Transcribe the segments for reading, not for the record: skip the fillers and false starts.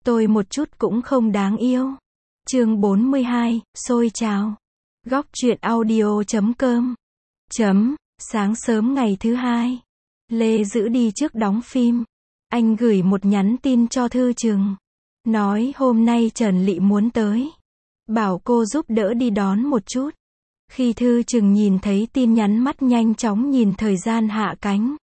Tôi một chút cũng không đáng yêu. Chương 42, xôi trào. Góc truyện audio.com. Sáng sớm ngày thứ hai, Lê Dữ đi trước đóng phim. Anh gửi một nhắn tin cho Thư Trừng. Nói hôm nay Trần Lị muốn tới. Bảo cô giúp đỡ đi đón một chút. Khi Thư Trừng nhìn thấy tin nhắn, mắt nhanh chóng nhìn thời gian hạ cánh.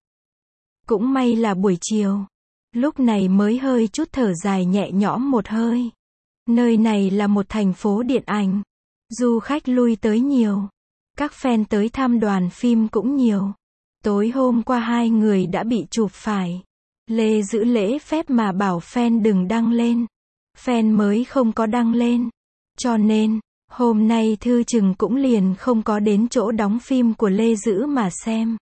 Cũng may là buổi chiều. Lúc này mới hơi chút thở dài nhẹ nhõm một hơi. Nơi này là một thành phố điện ảnh. Du khách lui tới nhiều. Các fan tới thăm đoàn phim cũng nhiều. Tối hôm qua hai người đã bị chụp phải. Lê giữ lễ phép mà bảo fan đừng đăng lên. Fan mới không có đăng lên. Cho nên, hôm nay Thư Trừng cũng liền không có đến chỗ đóng phim của Lê Dữ mà xem.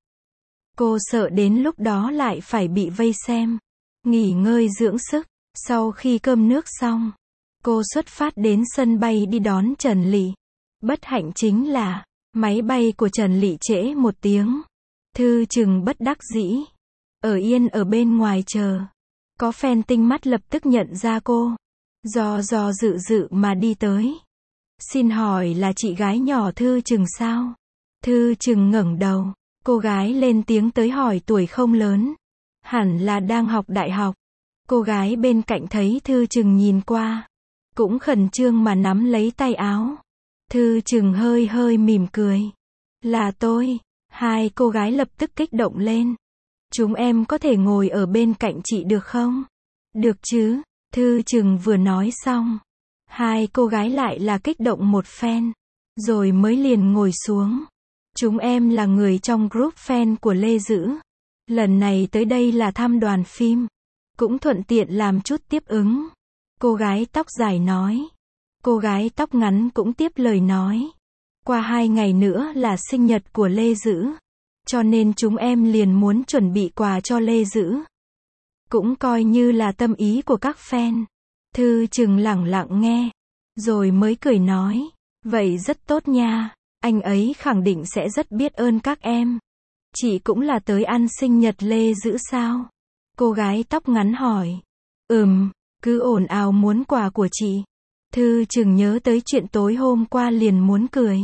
Cô sợ đến lúc đó lại phải bị vây xem. Nghỉ ngơi dưỡng sức. Sau khi cơm nước xong, cô xuất phát đến sân bay đi đón Trần Lị. Bất hạnh chính là, máy bay của Trần Lị trễ 1 tiếng. Thư Trừng bất đắc dĩ. Ở yên ở bên ngoài chờ. Có fan tinh mắt lập tức nhận ra cô. Do dự mà đi tới. Xin hỏi là chị gái nhỏ Thư Trừng sao? Thư Trừng ngẩng đầu. Cô gái lên tiếng tới hỏi tuổi không lớn. Hẳn là đang học đại học. Cô gái bên cạnh thấy Thư Trừng nhìn qua. Cũng khẩn trương mà nắm lấy tay áo. Thư Trừng hơi mỉm cười. Là tôi. Hai cô gái lập tức kích động lên. Chúng em có thể ngồi ở bên cạnh chị được không? Được chứ. Thư Trừng vừa nói xong. Hai cô gái lại là kích động một phen. Rồi mới liền ngồi xuống. Chúng em là người trong group fan của Lê Dữ. Lần này tới đây là thăm đoàn phim. Cũng thuận tiện làm chút tiếp ứng. Cô gái tóc dài nói. Cô gái tóc ngắn cũng tiếp lời nói. Qua 2 ngày nữa là sinh nhật của Lê Dữ. Cho nên chúng em liền muốn chuẩn bị quà cho Lê Dữ. Cũng coi như là tâm ý của các fan. Thư Trừng lẳng lặng nghe. Rồi mới cười nói. Vậy rất tốt nha. Anh ấy khẳng định sẽ rất biết ơn các em. Chị cũng là tới ăn sinh nhật Lê Dữ sao? Cô gái tóc ngắn hỏi. Cứ ồn ào muốn quà của chị. Thư Trừng nhớ tới chuyện tối hôm qua liền muốn cười.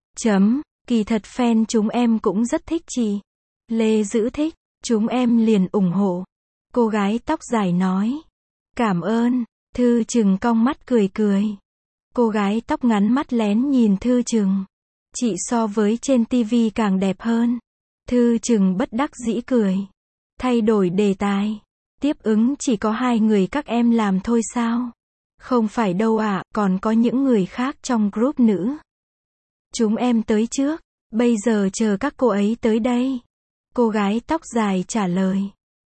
Kỳ thật fan chúng em cũng rất thích chị. Lê Dữ thích, chúng em liền ủng hộ. Cô gái tóc dài nói. Cảm ơn. Thư Trừng cong mắt cười. Cô gái tóc ngắn mắt lén nhìn Thư Trừng. Chị so với trên tivi càng đẹp hơn. Thư Trừng bất đắc dĩ cười. Thay đổi đề tài. Tiếp ứng chỉ có 2 người các em làm thôi sao? Không phải đâu ạ, còn có những người khác trong group nữ. Chúng em tới trước, bây giờ chờ các cô ấy tới đây. Cô gái tóc dài trả lời.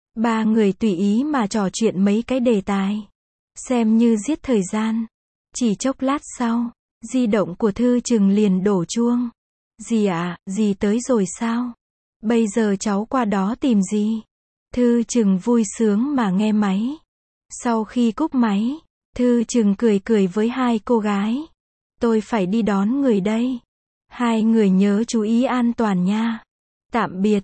3 người tùy ý mà trò chuyện mấy cái đề tài. Xem như giết thời gian. Chỉ chốc lát sau, di động của Thư Trừng liền đổ chuông. Dì ạ, dì tới rồi sao? Bây giờ cháu qua đó tìm dì. Thư Trừng vui sướng mà nghe máy. Sau khi cúp máy, Thư Trừng cười với 2 cô gái. Tôi phải đi đón người đây. 2 người nhớ chú ý an toàn nha. Tạm biệt.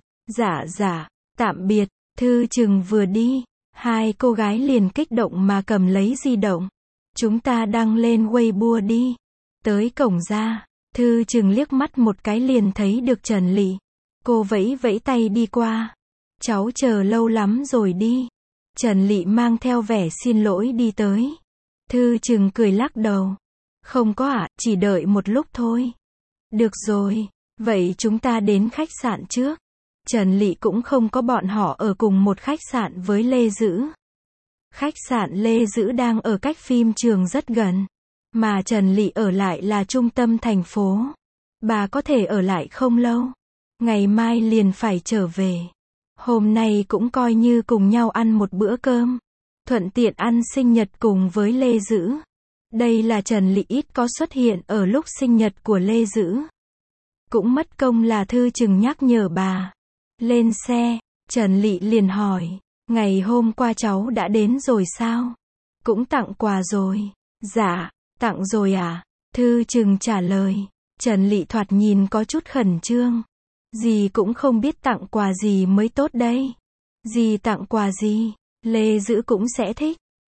Dạ, tạm biệt. Thư Trừng vừa đi, 2 cô gái liền kích động mà cầm lấy di động. Chúng ta đăng lên Weibo đi. Tới cổng ra, Thư Trừng liếc mắt một cái liền thấy được Trần Lị. Cô vẫy tay đi qua. Cháu chờ lâu lắm rồi đi. Trần Lị mang theo vẻ xin lỗi đi tới. Thư Trừng cười lắc đầu. Không có ạ, chỉ đợi một lúc thôi. Được rồi, vậy chúng ta đến khách sạn trước. Trần Lị cũng không có bọn họ ở cùng một khách sạn với Lê Dữ. Khách sạn Lê Dữ đang ở cách phim trường rất gần. Mà Trần Lị ở lại là trung tâm thành phố. Bà có thể ở lại không lâu. Ngày mai liền phải trở về. Hôm nay cũng coi như cùng nhau ăn một bữa cơm. Thuận tiện ăn sinh nhật cùng với Lê Dữ. Đây là Trần Lị ít có xuất hiện ở lúc sinh nhật của Lê Dữ. Cũng mất công là Thư Trừng nhắc nhở bà. Lên xe, Trần Lị liền hỏi. Ngày hôm qua cháu đã đến rồi sao? Cũng tặng quà rồi. Dạ, tặng rồi à? Thư Trừng trả lời. Trần Lị thoạt nhìn có chút khẩn trương. Dì cũng không biết tặng quà gì mới tốt đây. Dì tặng quà gì? Lê Dữ cũng sẽ thích.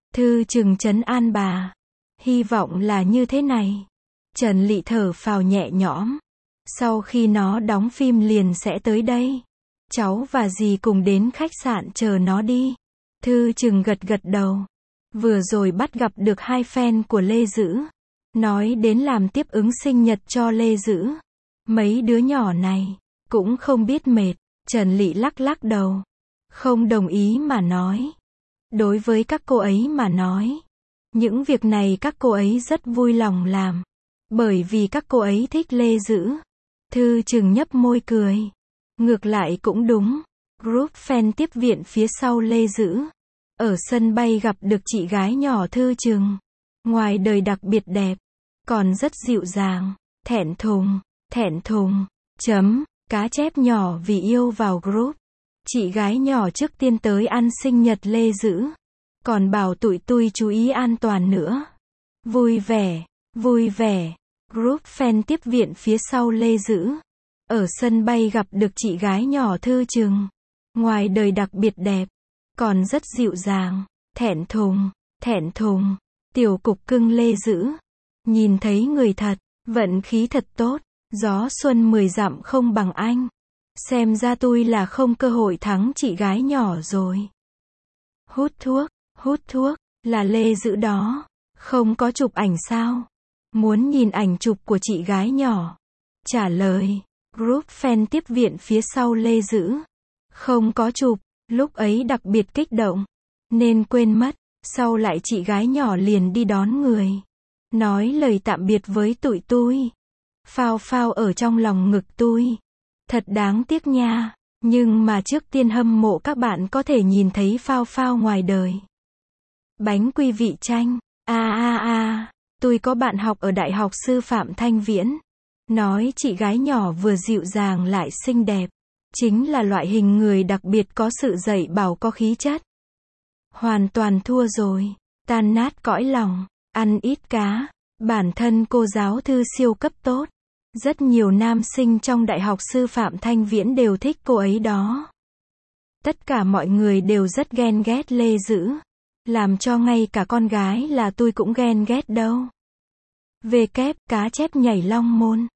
Thư Trừng trấn an bà. Hy vọng là như thế này. Trần Lị thở phào nhẹ nhõm. Sau khi nó đóng phim liền sẽ tới đây. Cháu và dì cùng đến khách sạn chờ nó đi. Thư Trừng gật gật đầu. Vừa rồi bắt gặp được 2 fan của Lê Dữ. Nói đến làm tiếp ứng sinh nhật cho Lê Dữ. Mấy đứa nhỏ này cũng không biết mệt. Trần Lị lắc lắc đầu. Không đồng ý mà nói. Đối với các cô ấy mà nói, những việc này các cô ấy rất vui lòng làm. Bởi vì các cô ấy thích Lê Dữ. Thư Trừng nhấp môi cười. Ngược lại cũng đúng. Group fan tiếp viện phía sau Lê Dữ. Ở sân bay gặp được chị gái nhỏ Thư Trừng. Ngoài đời đặc biệt đẹp, còn rất dịu dàng. Thẹn thùng. Cá chép nhỏ vì yêu vào group. Chị gái nhỏ trước tiên tới ăn sinh nhật Lê Dữ. Còn bảo tụi tui chú ý an toàn nữa. Vui vẻ. Group fan tiếp viện phía sau Lê Dữ. Ở sân bay gặp được chị gái nhỏ Thư Trừng. Ngoài đời đặc biệt đẹp, còn rất dịu dàng. Thẹn thùng. Tiểu cục cưng Lê Dữ. Nhìn thấy người thật, vận khí thật tốt. Gió xuân 10 dặm không bằng anh. Xem ra tôi là không cơ hội thắng chị gái nhỏ rồi. Hút thuốc, là Lê Dữ đó. Không có chụp ảnh sao? Muốn nhìn ảnh chụp của chị gái nhỏ. Trả lời, group fan tiếp viện phía sau Lê Dữ. Không có chụp, lúc ấy đặc biệt kích động. Nên quên mất, sau lại chị gái nhỏ liền đi đón người. Nói lời tạm biệt với tụi tôi. Phao ở trong lòng ngực tôi. Thật đáng tiếc nha. Nhưng mà trước tiên hâm mộ các bạn có thể nhìn thấy Phao ngoài đời. Bánh quy vị chanh. Tôi có bạn học ở Đại học Sư phạm Thanh Viễn. Nói chị gái nhỏ vừa dịu dàng lại xinh đẹp. Chính là loại hình người đặc biệt có sự dạy bảo có khí chất. Hoàn toàn thua rồi. Tan nát cõi lòng. Ăn ít cá. Bản thân cô giáo thư siêu cấp tốt. Rất nhiều nam sinh trong Đại học Sư phạm Thanh Viễn đều thích cô ấy đó. Tất cả mọi người đều rất ghen ghét Lê Dữ. Làm cho ngay cả con gái là tôi cũng ghen ghét đâu. Về kép, cá chép nhảy long môn.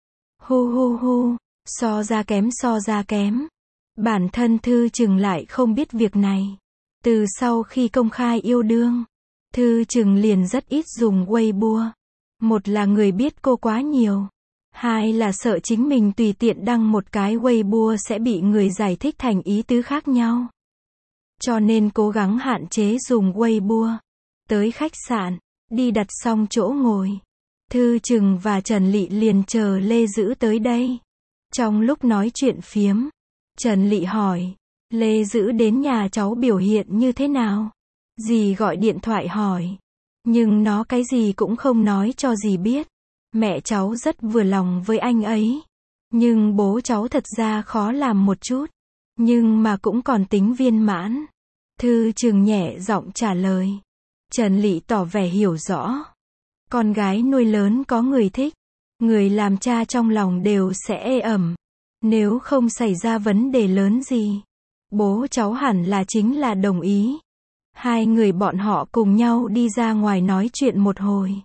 Hu. So ra kém. Bản thân Thư Trừng lại không biết việc này. Từ sau khi công khai yêu đương, Thư Trừng liền rất ít dùng Weibo. Một là người biết cô quá nhiều. Hai là sợ chính mình tùy tiện đăng một cái Weibo sẽ bị người giải thích thành ý tứ khác nhau. Cho nên cố gắng hạn chế dùng Weibo. Tới khách sạn, đi đặt xong chỗ ngồi. Thư Trừng và Trần Lị liền chờ Lê Dữ tới đây. Trong lúc nói chuyện phiếm, Trần Lị hỏi, Lê Dữ đến nhà cháu biểu hiện như thế nào? Dì gọi điện thoại hỏi. Nhưng nó cái gì cũng không nói cho dì biết. Mẹ cháu rất vừa lòng với anh ấy. Nhưng bố cháu thật ra khó làm một chút. Nhưng mà cũng còn tính viên mãn. Thư Trừng nhẹ giọng trả lời. Trần Lị tỏ vẻ hiểu rõ. Con gái nuôi lớn có người thích. Người làm cha trong lòng đều sẽ ê ẩm. Nếu không xảy ra vấn đề lớn gì, bố cháu hẳn là chính là đồng ý. Hai người bọn họ cùng nhau đi ra ngoài nói chuyện một hồi.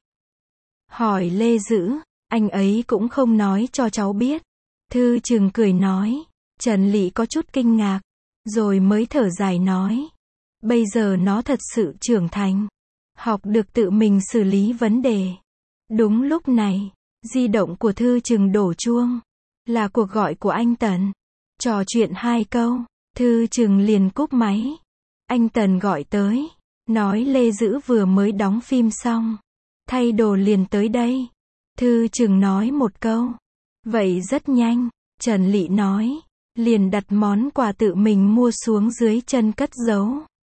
Hỏi Lê Dữ, anh ấy cũng không nói cho cháu biết. Thư Trừng cười nói. Trần Lị có chút kinh ngạc, rồi mới thở dài nói. Bây giờ nó thật sự trưởng thành. Học được tự mình xử lý vấn đề. Đúng lúc này, di động của Thư Trừng đổ chuông. Là cuộc gọi của anh Tần. Trò chuyện 2 câu, Thư Trừng liền cúp máy. Anh Tần gọi tới, nói Lê Dữ vừa mới đóng phim xong. Thay đồ liền tới đây. Thư Trừng nói một câu. Vậy rất nhanh, Trần Lị nói. Liền đặt món quà tự mình mua xuống dưới chân cất giấu.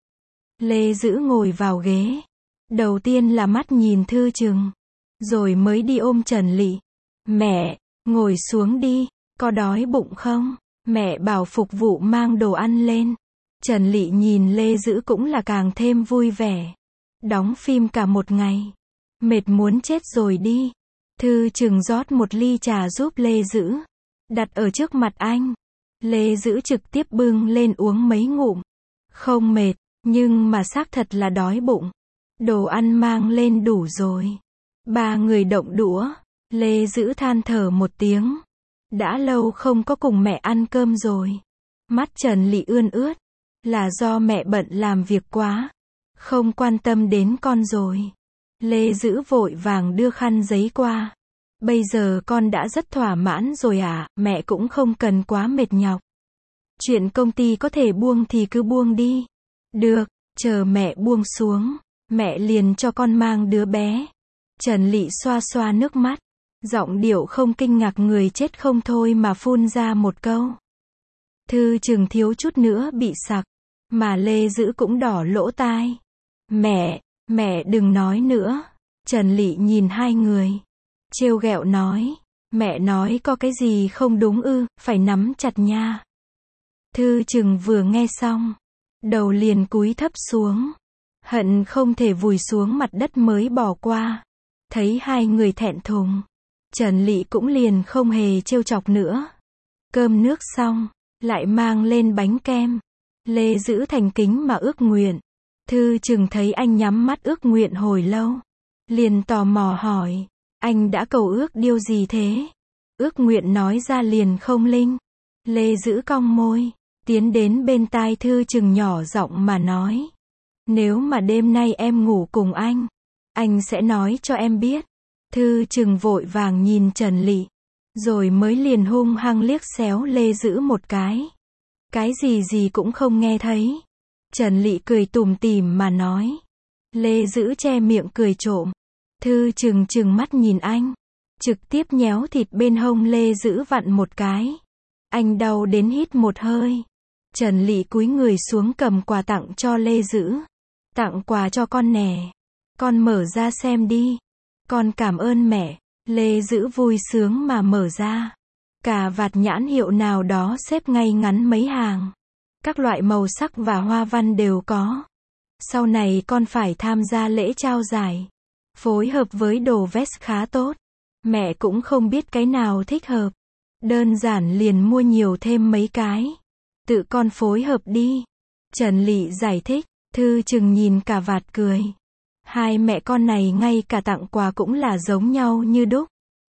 Lê Dữ ngồi vào ghế. Đầu tiên là mắt nhìn Thư Trừng. Rồi mới đi ôm Trần Lị. Mẹ, ngồi xuống đi, có đói bụng không? Mẹ bảo phục vụ mang đồ ăn lên. Trần Lị nhìn Lê Dữ cũng là càng thêm vui vẻ. Đóng phim cả một ngày. Mệt muốn chết rồi đi. Thư Trừng rót một ly trà giúp Lê Dữ. Đặt ở trước mặt anh. Lê Dữ trực tiếp bưng lên uống mấy ngụm. Không mệt, nhưng mà xác thật là đói bụng. Đồ ăn mang lên đủ rồi. Ba người động đũa. Lê Dữ than thở một tiếng. Đã lâu không có cùng mẹ ăn cơm rồi. Mắt Trần Lị ươn ướt. Là do mẹ bận làm việc quá. Không quan tâm đến con rồi. Lê Dữ vội vàng đưa khăn giấy qua. Bây giờ con đã rất thỏa mãn rồi à, mẹ cũng không cần quá mệt nhọc. Chuyện công ty có thể buông thì cứ buông đi. Được, chờ mẹ buông xuống, mẹ liền cho con mang đứa bé. Trần Lị xoa xoa nước mắt. Giọng điệu không kinh ngạc người chết không thôi mà phun ra một câu. Thư Trừng thiếu chút nữa bị sặc. Mà Lê Dữ cũng đỏ lỗ tai. Mẹ đừng nói nữa. Trần Lị nhìn hai người. Trêu ghẹo nói. Mẹ nói có cái gì không đúng ư, phải nắm chặt nha. Thư Trừng vừa nghe xong. Đầu liền cúi thấp xuống. Hận không thể vùi xuống mặt đất mới bỏ qua. Thấy hai người thẹn thùng. Trần Lị cũng liền không hề trêu chọc nữa. Cơm nước xong. Lại mang lên bánh kem. Lê Dữ thành kính mà ước nguyện. Thư Trừng thấy anh nhắm mắt ước nguyện hồi lâu. Liền tò mò hỏi. Anh đã cầu ước điều gì thế? Ước nguyện nói ra liền không linh. Lê Dữ cong môi. Tiến đến bên tai Thư Trừng nhỏ giọng mà nói. Nếu mà đêm nay em ngủ cùng anh sẽ nói cho em biết. Thư Trừng vội vàng nhìn Trần Lị. Rồi mới liền hung hăng liếc xéo Lê Dữ một cái. Cái gì cũng không nghe thấy. Trần Lị cười tủm tỉm mà nói. Lê Dữ che miệng cười trộm. Thư Trừng trừng mắt nhìn anh. Trực tiếp nhéo thịt bên hông Lê Dữ vặn một cái. Anh đau đến hít một hơi. Trần Lị cúi người xuống cầm quà tặng cho Lê Dữ. Tặng quà cho con nè. Con mở ra xem đi. Con cảm ơn mẹ. Lê Dữ vui sướng mà mở ra. Cà vạt nhãn hiệu nào đó xếp ngay ngắn mấy hàng. Các loại màu sắc và hoa văn đều có. Sau này con phải tham gia lễ trao giải. Phối hợp với đồ vest khá tốt. Mẹ cũng không biết cái nào thích hợp. Đơn giản liền mua nhiều thêm mấy cái. Tự con phối hợp đi. Trần Lị giải thích. Thư Trừng nhìn cà vạt cười. Hai mẹ con này ngay cả tặng quà cũng là giống nhau như đúc.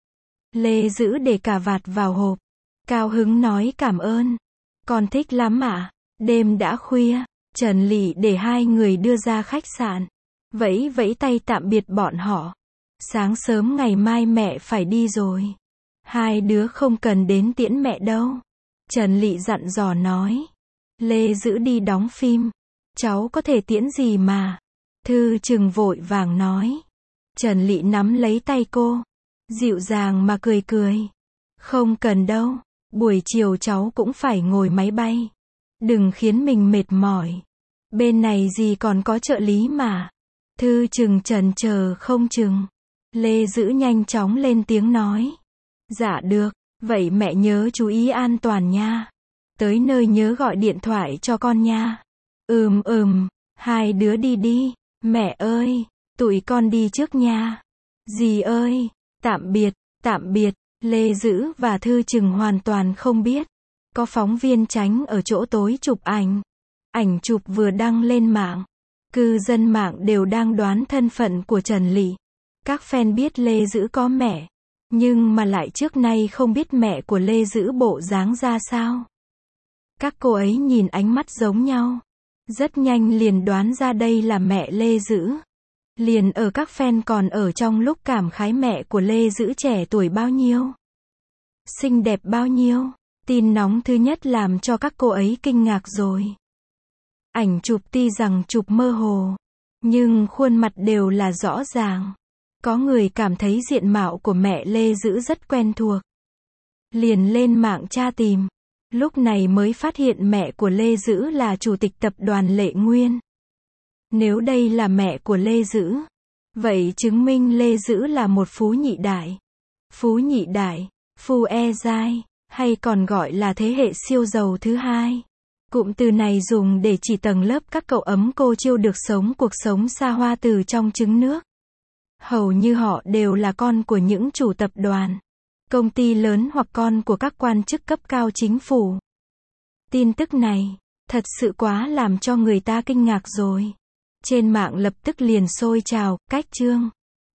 Lê Dữ để cà vạt vào hộp. Cao hứng nói cảm ơn. Con thích lắm ạ. Đêm đã khuya. Trần Lị để hai người đưa ra khách sạn. Vẫy tay tạm biệt bọn họ. Sáng sớm ngày mai mẹ phải đi rồi. Hai đứa không cần đến tiễn mẹ đâu. Trần Lị dặn dò nói. Lê Dữ đi đóng phim. Cháu có thể tiễn gì mà. Thư Trừng vội vàng nói. Trần Lị nắm lấy tay cô. Dịu dàng mà cười cười. Không cần đâu. Buổi chiều cháu cũng phải ngồi máy bay. Đừng khiến mình mệt mỏi. Bên này gì còn có trợ lý mà. Thư Trừng chần chờ không chừng. Lê Dữ nhanh chóng lên tiếng nói. Dạ được. Vậy mẹ nhớ chú ý an toàn nha. Tới nơi nhớ gọi điện thoại cho con nha. Hai đứa đi đi. Mẹ ơi, tụi con đi trước nha. Dì ơi, tạm biệt. Lê Dữ và Thư Trừng hoàn toàn không biết. Có phóng viên tránh ở chỗ tối chụp ảnh. Ảnh chụp vừa đăng lên mạng. Cư dân mạng đều đang đoán thân phận của Trần Lị. Các fan biết Lê Dữ có mẹ. Nhưng mà lại trước nay không biết mẹ của Lê Dữ bộ dáng ra sao. Các cô ấy nhìn ánh mắt giống nhau. Rất nhanh liền đoán ra đây là mẹ Lê Dữ. Liền ở các fan còn ở trong lúc cảm khái mẹ của Lê Dữ trẻ tuổi bao nhiêu. Xinh đẹp bao nhiêu. Tin nóng thứ nhất làm cho các cô ấy kinh ngạc rồi. Ảnh chụp tuy rằng chụp mơ hồ. Nhưng khuôn mặt đều là rõ ràng. Có người cảm thấy diện mạo của mẹ Lê Dữ rất quen thuộc. Liền lên mạng tra tìm. Lúc này mới phát hiện mẹ của Lê Dữ là chủ tịch tập đoàn Lệ Nguyên. Nếu đây là mẹ của Lê Dữ, vậy chứng minh Lê Dữ là một phú nhị đại. Phú nhị đại, Phu E Giai, hay còn gọi là thế hệ siêu giàu thứ hai. Cụm từ này dùng để chỉ tầng lớp các cậu ấm cô chiêu được sống cuộc sống xa hoa từ trong trứng nước. Hầu như họ đều là con của những chủ tập đoàn, công ty lớn hoặc con của các quan chức cấp cao chính phủ. Tin tức này, thật sự quá làm cho người ta kinh ngạc rồi. Trên mạng lập tức liền sôi trào, cách chương